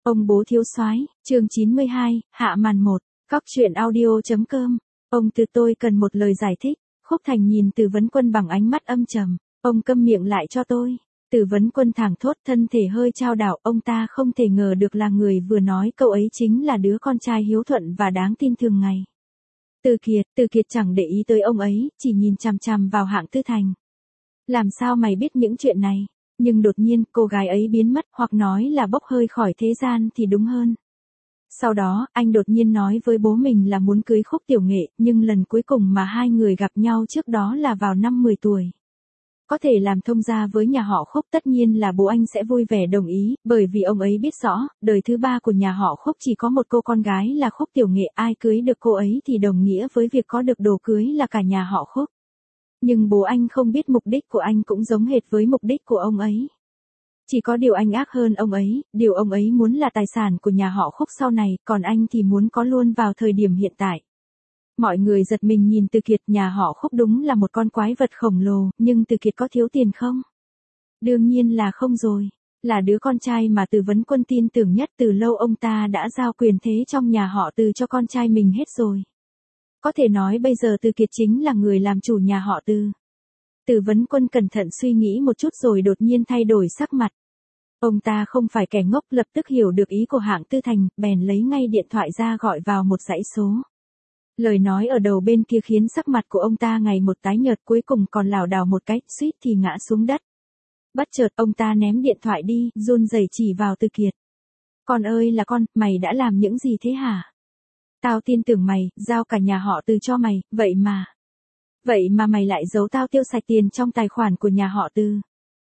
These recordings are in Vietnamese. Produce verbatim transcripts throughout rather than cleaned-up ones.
Ông bố thiếu soái, chương chín mươi hai, hạ màn một, cóc truyện audio.com. Ông Từ tôi cần một lời giải thích. Khúc Thành nhìn Từ Vấn Quân bằng ánh mắt âm trầm. Ông câm miệng lại cho tôi. Từ Vấn Quân thẳng thốt, thân thể hơi chao đảo. Ông ta không thể ngờ được là người vừa nói câu ấy chính là đứa con trai hiếu thuận và đáng tin thường ngày. Từ Kiệt, Từ Kiệt chẳng để ý tới ông ấy, chỉ nhìn chằm chằm vào Hạng Tư Thành. Làm sao mày biết những chuyện này? Nhưng đột nhiên, cô gái ấy biến mất, hoặc nói là bốc hơi khỏi thế gian thì đúng hơn. Sau đó, anh đột nhiên nói với bố mình là muốn cưới Khúc Tiểu Nghệ, nhưng lần cuối cùng mà hai người gặp nhau trước đó là vào năm mười tuổi. Có thể làm thông gia với nhà họ Khúc, tất nhiên là bố anh sẽ vui vẻ đồng ý, bởi vì ông ấy biết rõ, đời thứ ba của nhà họ Khúc chỉ có một cô con gái là Khúc Tiểu Nghệ, ai cưới được cô ấy thì đồng nghĩa với việc có được đồ cưới là cả nhà họ Khúc. Nhưng bố anh không biết mục đích của anh cũng giống hệt với mục đích của ông ấy. Chỉ có điều anh ác hơn ông ấy, điều ông ấy muốn là tài sản của nhà họ Khúc sau này, còn anh thì muốn có luôn vào thời điểm hiện tại. Mọi người giật mình nhìn Từ Kiệt, nhà họ Khúc đúng là một con quái vật khổng lồ, nhưng Từ Kiệt có thiếu tiền không? Đương nhiên là không rồi. Là đứa con trai mà Từ Vấn Quân tin tưởng nhất, từ lâu ông ta đã giao quyền thế trong nhà họ Từ cho con trai mình hết rồi. Có thể nói bây giờ Từ Kiệt chính là người làm chủ nhà họ Từ. Từ Vấn Quân cẩn thận suy nghĩ một chút rồi đột nhiên thay đổi sắc mặt. Ông ta không phải kẻ ngốc, lập tức hiểu được ý của Hạng Tư Thành, bèn lấy ngay điện thoại ra gọi vào một dãy số. Lời nói ở đầu bên kia khiến sắc mặt của ông ta ngày một tái nhợt, cuối cùng còn lảo đảo một cái, suýt thì ngã xuống đất. Bất chợt ông ta ném điện thoại đi, run rẩy chỉ vào Từ Kiệt. Con ơi là con, mày đã làm những gì thế hả? Tao tin tưởng mày, giao cả nhà họ Từ cho mày, vậy mà. Vậy mà mày lại giấu tao tiêu sạch tiền trong tài khoản của nhà họ Từ.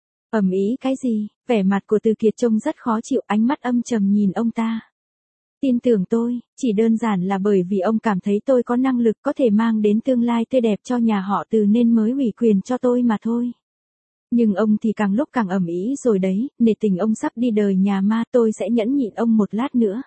Ầm ĩ cái gì? Vẻ mặt của Từ Kiệt trông rất khó chịu, ánh mắt âm trầm nhìn ông ta. Tin tưởng tôi, chỉ đơn giản là bởi vì ông cảm thấy tôi có năng lực có thể mang đến tương lai tươi đẹp cho nhà họ Từ nên mới ủy quyền cho tôi mà thôi. Nhưng ông thì càng lúc càng ầm ĩ rồi đấy, nể tình ông sắp đi đời nhà ma, tôi sẽ nhẫn nhịn ông một lát nữa.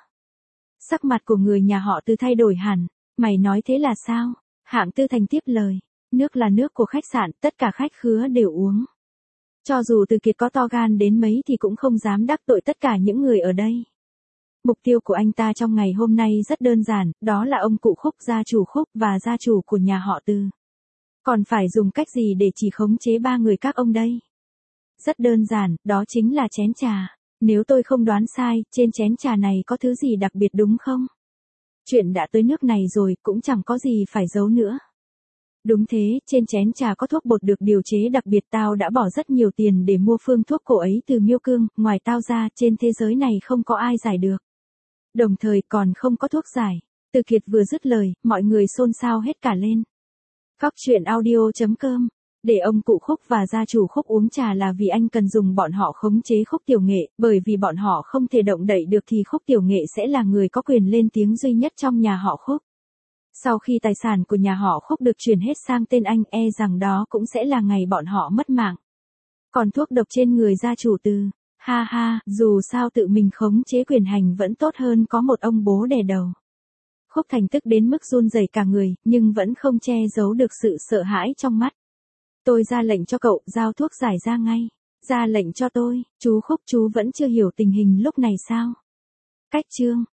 Sắc mặt của người nhà họ Từ thay đổi hẳn. Mày nói thế là sao? Hạng Tư Thành tiếp lời. Nước là nước của khách sạn, tất cả khách khứa đều uống. Cho dù Từ Kiệt có to gan đến mấy thì cũng không dám đắc tội tất cả những người ở đây. Mục tiêu của anh ta trong ngày hôm nay rất đơn giản, đó là ông cụ Khúc, gia chủ Khúc và gia chủ của nhà họ Từ. Còn phải dùng cách gì để chỉ khống chế ba người các ông đây? Rất đơn giản, đó chính là chén trà. Nếu tôi không đoán sai, trên chén trà này có thứ gì đặc biệt đúng không? Chuyện đã tới nước này rồi, cũng chẳng có gì phải giấu nữa. Đúng thế, trên chén trà có thuốc bột được điều chế đặc biệt, tao đã bỏ rất nhiều tiền để mua phương thuốc cổ ấy từ Miêu Cương, ngoài tao ra, trên thế giới này không có ai giải được. Đồng thời còn không có thuốc giải. Từ Kiệt vừa dứt lời, mọi người xôn xao hết cả lên. Cóc truyện audio.com. Để ông cụ Khúc và gia chủ Khúc uống trà là vì anh cần dùng bọn họ khống chế Khúc Tiểu Nghệ, bởi vì bọn họ không thể động đậy được thì Khúc Tiểu Nghệ sẽ là người có quyền lên tiếng duy nhất trong nhà họ Khúc. Sau khi tài sản của nhà họ Khúc được chuyển hết sang tên anh, e rằng đó cũng sẽ là ngày bọn họ mất mạng. Còn thuốc độc trên người gia chủ Từ, ha ha, dù sao tự mình khống chế quyền hành vẫn tốt hơn có một ông bố đè đầu. Khúc Thành tức đến mức run rẩy cả người, nhưng vẫn không che giấu được sự sợ hãi trong mắt. Tôi ra lệnh cho cậu, giao thuốc giải ra ngay. Ra lệnh cho tôi, chú Khúc chú vẫn chưa hiểu tình hình lúc này sao? Cách chương.